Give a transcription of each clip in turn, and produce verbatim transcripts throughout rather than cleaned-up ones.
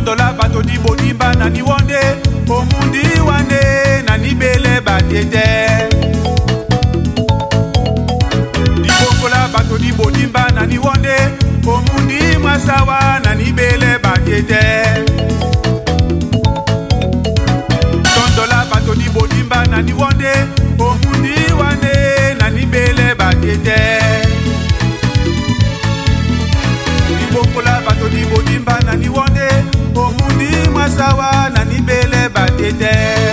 Tondola bato di bodimba na ni wonde omundi wane na ni bele batete. Di bokola bato di bodimba na ni wonde omundi masawa na ni bele batete. Tondola bato di bodimba na ni wonde omundi wane na ni bele batete. Di bokola bato di bodimba na ni wonde omundi masawa na ni bele batete.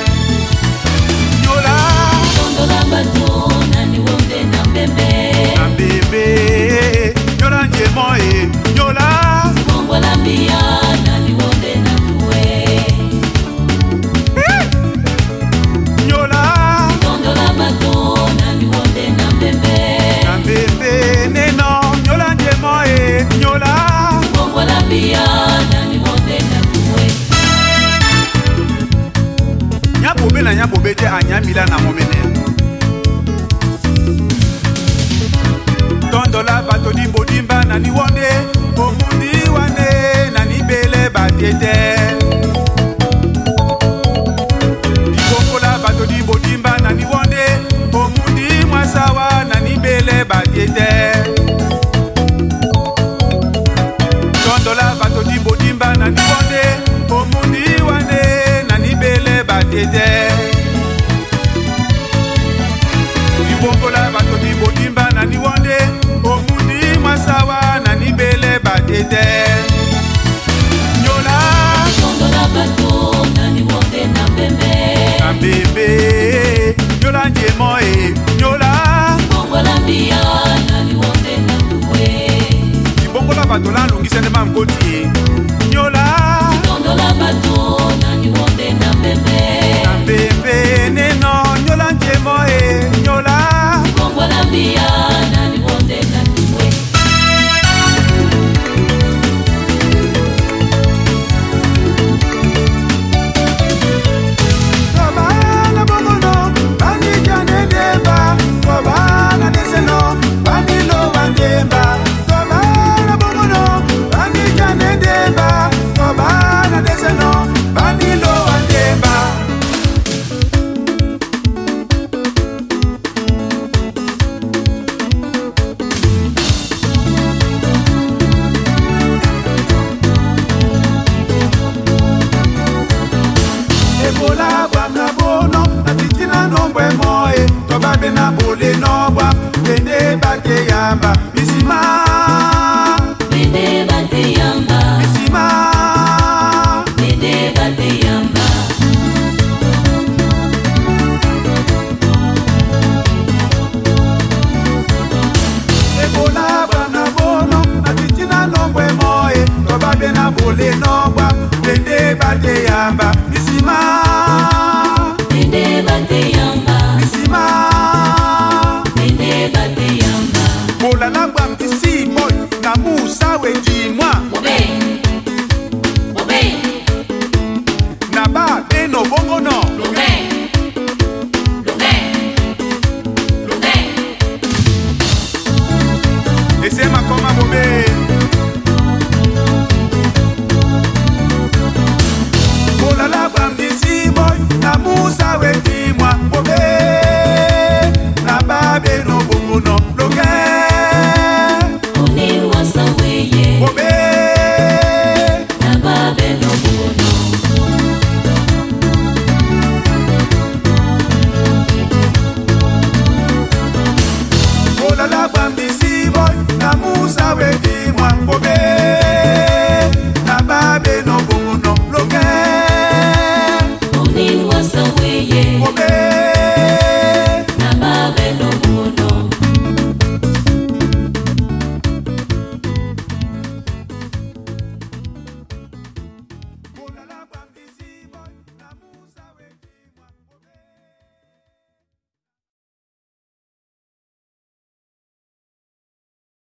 Nyola Tondola bato na ni wonde na bebe na bebe nyola njemo e nyola Bongola mbia na ni wonde na tuwe nyola Tondola bato na ni wonde na bebe na bebe neno nyola njemo e nyola Bongola mbia na ni wonde na tuwe nyabobe na nyabobe te anyamila na momene. Tondola bato di bodimba na ni wonde omundi wane na ni bele batete. Di bokola bato di bodimba na ni wonde omundi masawa na ni bele batete. Tondola bato di bodimba na ni wonde omundi wane na ni bele batete. Di bokola bato di bodimba na ni wonde omundi masawa na ni bele batete. Nyola Tondola bato na ni wonde na bebe na bebe nyola njemo e nyola Bongola mbia na ni wonde na tuwe Di bongola bato la longisene ma nkoti e nyola Tondola bato na ni wonde na bebe na bebe neno nyola njemo e nyola Bongola mbia na ni wonde na tuwe Kobana bongono bani jane demba kobana deseno bani lo wandemba kobana bongono bani jane demba kobana deseno bani lo wandemba. Ebola bwa na bono na titina nombwe moe tobabe na bole nobwa bende bate yamba bisima Bende bate yamba bisima Bende bate yamba Ebola bwa na bono na titina nombwe moe tobabe na bole nobwa bende bate yamba bisima Bende bate yamba bisima Bende bate yamba bola na bwa mtisi boy na musa wendi mwa Mobe Mobe na ba beno bongo no Lunge Lunge Lunge esema koma bobe bola la bwa mtisi boy na musa wendi